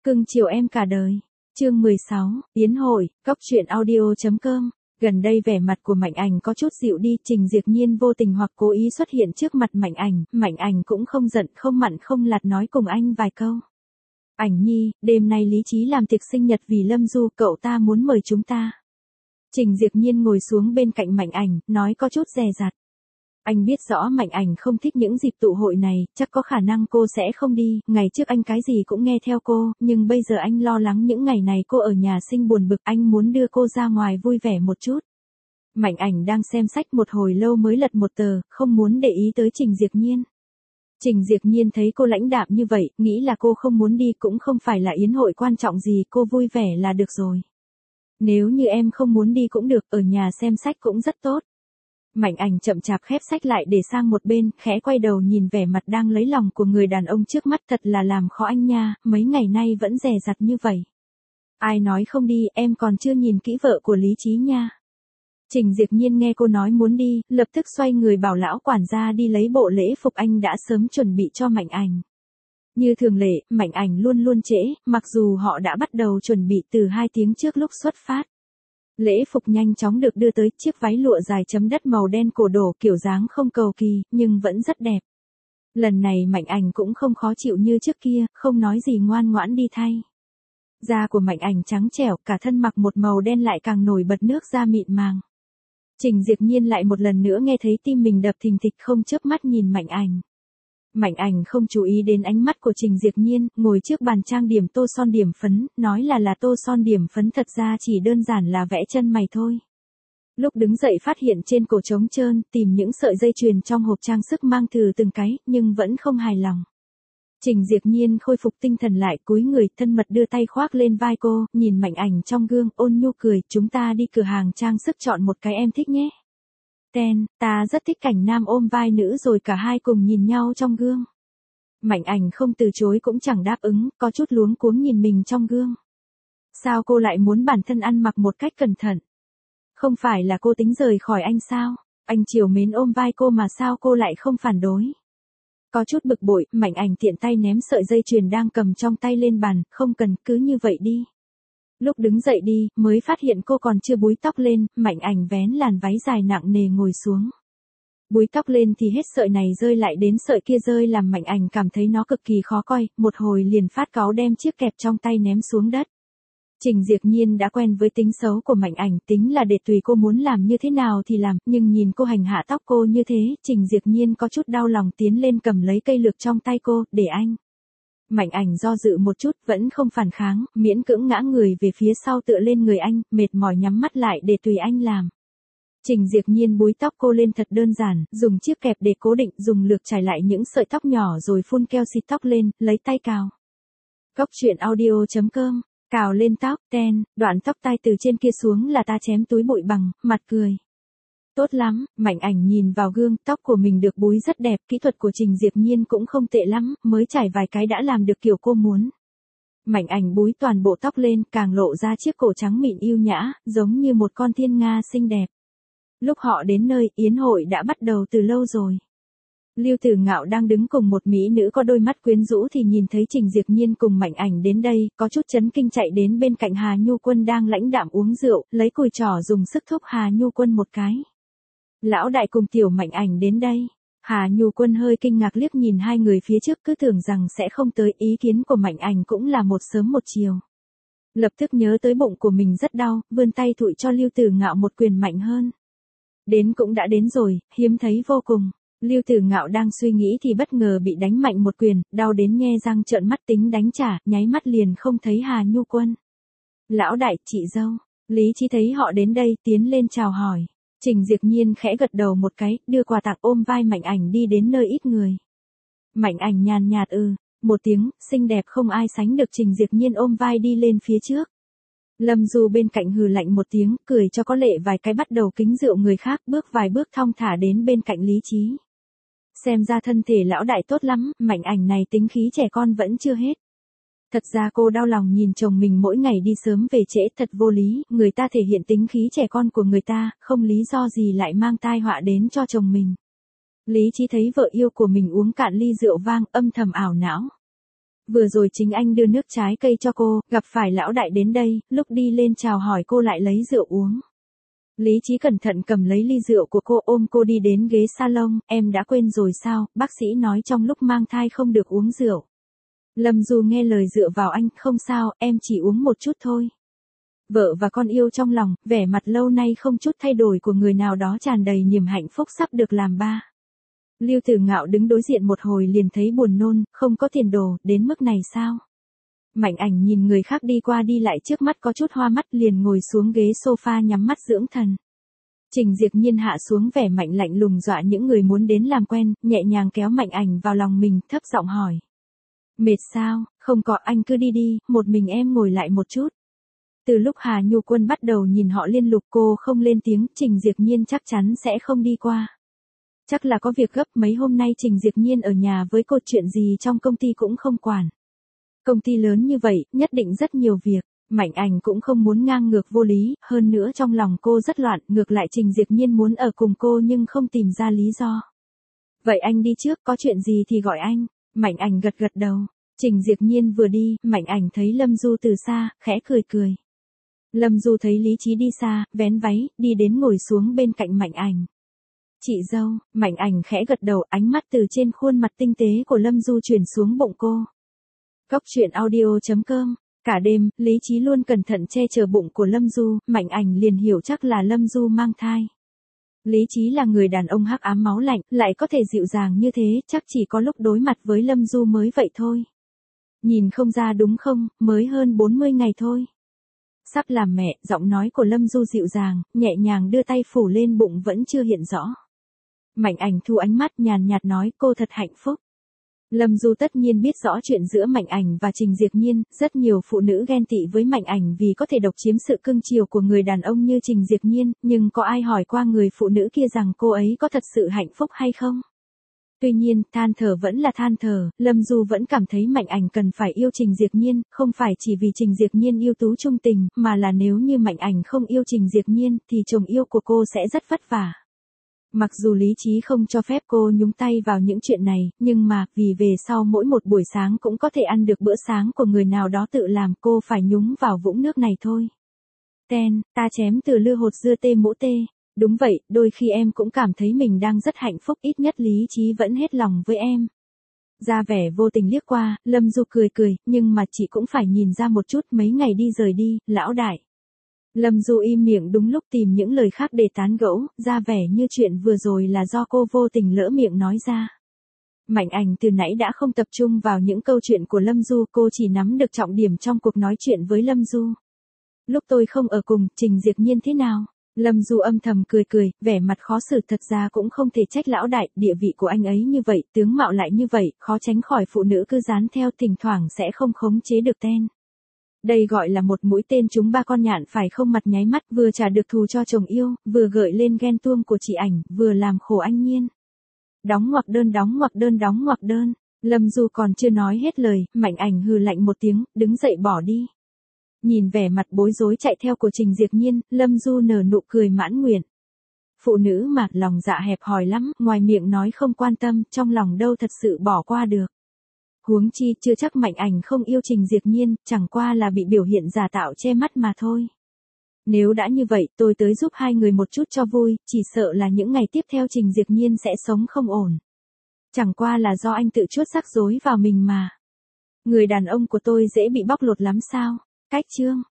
Cưng chiều em cả đời. Chương 16, Yến hội, Cóc truyện audio.com. Gần đây vẻ mặt của Mạnh Ảnh có chút dịu đi, Trình Diệp Nhiên vô tình hoặc cố ý xuất hiện trước mặt Mạnh Ảnh cũng không giận không mặn không lạt nói cùng anh vài câu. Ảnh nhi, đêm nay Lý Trí làm tiệc sinh nhật vì Lâm Du, cậu ta muốn mời chúng ta. Trình Diệp Nhiên ngồi xuống bên cạnh Mạnh Ảnh, nói có chút dè dặt. Anh biết rõ Mạnh Ảnh không thích những dịp tụ hội này, chắc có khả năng cô sẽ không đi, ngày trước anh cái gì cũng nghe theo cô, nhưng bây giờ anh lo lắng những ngày này cô ở nhà sinh buồn bực, anh muốn đưa cô ra ngoài vui vẻ một chút. Mạnh Ảnh đang xem sách một hồi lâu mới lật một tờ, không muốn để ý tới Trình Diệp Nhiên. Trình Diệp Nhiên thấy cô lãnh đạm như vậy, nghĩ là cô không muốn đi, cũng không phải là yến hội quan trọng gì, cô vui vẻ là được rồi. Nếu như em không muốn đi cũng được, ở nhà xem sách cũng rất tốt. Mạnh Ảnh chậm chạp khép sách lại để sang một bên, khẽ quay đầu nhìn vẻ mặt đang lấy lòng của người đàn ông trước mắt, thật là làm khó anh nha, mấy ngày nay vẫn dè dặt như vậy. Ai nói không đi, em còn chưa nhìn kỹ vợ của Lý Trí nha. Trình Diệp Nhiên nghe cô nói muốn đi, lập tức xoay người bảo lão quản gia đi lấy bộ lễ phục anh đã sớm chuẩn bị cho Mạnh Ảnh. Như thường lệ, Mạnh Ảnh luôn luôn trễ, mặc dù họ đã bắt đầu chuẩn bị từ 2 tiếng trước lúc xuất phát. Lễ phục nhanh chóng được đưa tới, chiếc váy lụa dài chấm đất màu đen cổ đổ, kiểu dáng không cầu kỳ, nhưng vẫn rất đẹp. Lần này Mạnh Ảnh cũng không khó chịu như trước kia, không nói gì ngoan ngoãn đi thay. Da của Mạnh Ảnh trắng trẻo, cả thân mặc một màu đen lại càng nổi bật nước da mịn màng. Trình Diệp Nhiên lại một lần nữa nghe thấy tim mình đập thình thịch, không chớp mắt nhìn Mạnh Ảnh. Mạnh Ảnh không chú ý đến ánh mắt của Trình Diệp Nhiên, ngồi trước bàn trang điểm tô son điểm phấn, nói là tô son điểm phấn, thật ra chỉ đơn giản là vẽ chân mày thôi. Lúc đứng dậy phát hiện trên cổ trống trơn, tìm những sợi dây chuyền trong hộp trang sức mang thử từng cái, nhưng vẫn không hài lòng. Trình Diệp Nhiên khôi phục tinh thần lại, cúi người thân mật đưa tay khoác lên vai cô, nhìn Mạnh Ảnh trong gương, ôn nhu cười, chúng ta đi cửa hàng trang sức chọn một cái em thích nhé. Ta rất thích cảnh nam ôm vai nữ rồi cả hai cùng nhìn nhau trong gương. Mạnh Ảnh không từ chối cũng chẳng đáp ứng, có chút luống cuống nhìn mình trong gương. Sao cô lại muốn bản thân ăn mặc một cách cẩn thận? Không phải là cô tính rời khỏi anh sao? Anh chiều mến ôm vai cô mà sao cô lại không phản đối? Có chút bực bội, Mạnh Ảnh tiện tay ném sợi dây chuyền đang cầm trong tay lên bàn, không cần, cứ như vậy đi. Lúc đứng dậy đi, mới phát hiện cô còn chưa búi tóc lên, Mạnh Ảnh vén làn váy dài nặng nề ngồi xuống. Búi tóc lên thì hết sợi này rơi lại đến sợi kia rơi, làm Mạnh Ảnh cảm thấy nó cực kỳ khó coi, một hồi liền phát cáu đem chiếc kẹp trong tay ném xuống đất. Trình Diệp Nhiên đã quen với tính xấu của Mạnh Ảnh, tính là để tùy cô muốn làm như thế nào thì làm, nhưng nhìn cô hành hạ tóc cô như thế, Trình Diệp Nhiên có chút đau lòng, tiến lên cầm lấy cây lược trong tay cô, để anh. Mạnh Ảnh do dự một chút, vẫn không phản kháng, miễn cưỡng ngã người về phía sau tựa lên người anh, mệt mỏi nhắm mắt lại để tùy anh làm. Trình Diệp Nhiên búi tóc cô lên thật đơn giản, dùng chiếc kẹp để cố định, dùng lược trải lại những sợi tóc nhỏ rồi phun keo xịt tóc lên, lấy tay cào. Cóc truyện audio.com. Cào lên tóc, đoạn tóc tai từ trên kia xuống là ta chém túi bụi bằng, mặt cười. Tốt lắm, Mạnh Ảnh nhìn vào gương, tóc của mình được búi rất đẹp, kỹ thuật của Trình Diệp Nhiên cũng không tệ lắm, mới trải vài cái đã làm được kiểu cô muốn. Mạnh Ảnh búi toàn bộ tóc lên, càng lộ ra chiếc cổ trắng mịn yêu nhã, giống như một con thiên nga xinh đẹp. Lúc họ đến nơi, yến hội đã bắt đầu từ lâu rồi. Lưu Tử Ngạo đang đứng cùng một mỹ nữ có đôi mắt quyến rũ thì nhìn thấy Trình Diệp Nhiên cùng Mạnh Ảnh đến đây, có chút chấn kinh chạy đến bên cạnh Hà Nhu Quân đang lãnh đạm uống rượu, lấy cùi trỏ dùng sức thúc Hà Nhu Quân một cái. Lão đại cùng tiểu Mạnh Ảnh đến đây. Hà Nhu Quân hơi kinh ngạc liếc nhìn hai người phía trước, cứ tưởng rằng sẽ không tới, ý kiến của Mạnh Ảnh cũng là một sớm một chiều. Lập tức nhớ tới bụng của mình rất đau, vươn tay thụi cho Lưu Tử Ngạo một quyền mạnh hơn. Đến cũng đã đến rồi, hiếm thấy vô cùng. Lưu Tử Ngạo đang suy nghĩ thì bất ngờ bị đánh mạnh một quyền, đau đến nhe răng trợn mắt tính đánh trả, nháy mắt liền không thấy Hà Nhu Quân. Lão đại, chị dâu. Lý Chí thấy họ đến đây, tiến lên chào hỏi. Trình Diệp Nhiên khẽ gật đầu một cái, đưa quà tặng ôm vai Mạnh Ảnh đi đến nơi ít người. Mạnh Ảnh nhàn nhạt một tiếng, xinh đẹp không ai sánh được. Trình Diệp Nhiên ôm vai đi lên phía trước. Lâm Du bên cạnh hừ lạnh một tiếng, cười cho có lệ vài cái, bắt đầu kính rượu người khác, bước vài bước thong thả đến bên cạnh Lý Chí. Xem ra thân thể lão đại tốt lắm, Mạnh Ảnh này tính khí trẻ con vẫn chưa hết. Thật ra cô đau lòng nhìn chồng mình mỗi ngày đi sớm về trễ, thật vô lý, người ta thể hiện tính khí trẻ con của người ta, không lý do gì lại mang tai họa đến cho chồng mình. Lý Chí thấy vợ yêu của mình uống cạn ly rượu vang, âm thầm ảo não. Vừa rồi chính anh đưa nước trái cây cho cô, gặp phải lão đại đến đây, lúc đi lên chào hỏi cô lại lấy rượu uống. Lý Chí cẩn thận cầm lấy ly rượu của cô ôm cô đi đến ghế salon, em đã quên rồi sao, bác sĩ nói trong lúc mang thai không được uống rượu. Lâm Du nghe lời dựa vào anh, không sao, em chỉ uống một chút thôi. Vợ và con yêu trong lòng, vẻ mặt lâu nay không chút thay đổi của người nào đó tràn đầy niềm hạnh phúc sắp được làm ba. Lưu Tử Ngạo đứng đối diện một hồi liền thấy buồn nôn, không có tiền đồ, đến mức này sao? Mạnh Ảnh nhìn người khác đi qua đi lại trước mắt có chút hoa mắt liền ngồi xuống ghế sofa nhắm mắt dưỡng thần. Trình Diệp Nhiên hạ xuống vẻ mạnh lạnh lùng dọa những người muốn đến làm quen, nhẹ nhàng kéo Mạnh Ảnh vào lòng mình, thấp giọng hỏi. Mệt sao, không có anh cứ đi đi, một mình em ngồi lại một chút. Từ lúc Hà Nhu Quân bắt đầu nhìn họ liên lục cô không lên tiếng, Trình Diệp Nhiên chắc chắn sẽ không đi qua. Chắc là có việc gấp mấy hôm nay Trình Diệp Nhiên ở nhà với cô chuyện gì trong công ty cũng không quản. Công ty lớn như vậy, nhất định rất nhiều việc, Mạnh Ảnh cũng không muốn ngang ngược vô lý, hơn nữa trong lòng cô rất loạn, ngược lại Trình Diệp Nhiên muốn ở cùng cô nhưng không tìm ra lý do. Vậy anh đi trước, có chuyện gì thì gọi anh, Mạnh Ảnh gật gật đầu. Trình Diệp Nhiên vừa đi, Mạnh Ảnh thấy Lâm Du từ xa, khẽ cười cười. Lâm Du thấy Lý Chí đi xa, vén váy, đi đến ngồi xuống bên cạnh Mạnh Ảnh. Chị dâu, Mạnh Ảnh khẽ gật đầu, ánh mắt từ trên khuôn mặt tinh tế của Lâm Du chuyển xuống bụng cô. Cốc truyện audio.com. Cả đêm, Lý Chí luôn cẩn thận che chở bụng của Lâm Du, Mạnh Ảnh liền hiểu chắc là Lâm Du mang thai. Lý Chí là người đàn ông hắc ám máu lạnh, lại có thể dịu dàng như thế, chắc chỉ có lúc đối mặt với Lâm Du mới vậy thôi. Nhìn không ra đúng không, mới hơn 40 ngày thôi. Sắp làm mẹ, giọng nói của Lâm Du dịu dàng, nhẹ nhàng đưa tay phủ lên bụng vẫn chưa hiện rõ. Mạnh Ảnh thu ánh mắt nhàn nhạt nói cô thật hạnh phúc. Lâm Du tất nhiên biết rõ chuyện giữa Mạnh Ảnh và Trình Diệp Nhiên, rất nhiều phụ nữ ghen tị với Mạnh Ảnh vì có thể độc chiếm sự cưng chiều của người đàn ông như Trình Diệp Nhiên, nhưng có ai hỏi qua người phụ nữ kia rằng cô ấy có thật sự hạnh phúc hay không? Tuy nhiên, than thở vẫn là than thở, Lâm Du vẫn cảm thấy Mạnh Ảnh cần phải yêu Trình Diệp Nhiên, không phải chỉ vì Trình Diệp Nhiên ưu tú trung tình, mà là nếu như Mạnh Ảnh không yêu Trình Diệp Nhiên, thì chồng yêu của cô sẽ rất vất vả. Mặc dù lý trí không cho phép cô nhúng tay vào những chuyện này, nhưng mà, vì về sau mỗi một buổi sáng cũng có thể ăn được bữa sáng của người nào đó tự làm, cô phải nhúng vào vũng nước này thôi. Ten, ta chém từ lư hột dưa tê mũ tê. Đúng vậy, đôi khi em cũng cảm thấy mình đang rất hạnh phúc, ít nhất lý trí vẫn hết lòng với em. Ra vẻ vô tình liếc qua, Lâm Du cười cười, nhưng mà chị cũng phải nhìn ra một chút, mấy ngày đi rời đi, lão đại. Lâm Du im miệng đúng lúc tìm những lời khác để tán gẫu, ra vẻ như chuyện vừa rồi là do cô vô tình lỡ miệng nói ra. Mạnh Ảnh từ nãy đã không tập trung vào những câu chuyện của Lâm Du, cô chỉ nắm được trọng điểm trong cuộc nói chuyện với Lâm Du. Lúc tôi không ở cùng, Trình Diệp Nhiên thế nào? Lâm Du âm thầm cười cười, vẻ mặt khó xử, thật ra cũng không thể trách lão đại, địa vị của anh ấy như vậy, tướng mạo lại như vậy, khó tránh khỏi phụ nữ cứ dán theo, thỉnh thoảng sẽ không khống chế được ten. Đây gọi là một mũi tên trúng ba con nhạn phải không, mặt nháy mắt, vừa trả được thù cho chồng yêu, vừa gợi lên ghen tuông của chị Ảnh, vừa làm khổ anh Nhiên. Đóng ngoặc đơn đóng ngoặc đơn đóng ngoặc đơn. Lâm Du còn chưa nói hết lời, Mạnh Ảnh hừ lạnh một tiếng, đứng dậy bỏ đi. Nhìn vẻ mặt bối rối chạy theo của Trình Diệp Nhiên, Lâm Du nở nụ cười mãn nguyện. Phụ nữ mà, lòng dạ hẹp hòi lắm, ngoài miệng nói không quan tâm, trong lòng đâu thật sự bỏ qua được. Huống chi, chưa chắc Mạnh Ảnh không yêu Trình Diệp Nhiên, chẳng qua là bị biểu hiện giả tạo che mắt mà thôi. Nếu đã như vậy, tôi tới giúp hai người một chút cho vui, chỉ sợ là những ngày tiếp theo Trình Diệp Nhiên sẽ sống không ổn. Chẳng qua là do anh tự chuốt rắc rối vào mình mà. Người đàn ông của tôi dễ bị bóc lột lắm sao? Cách chương.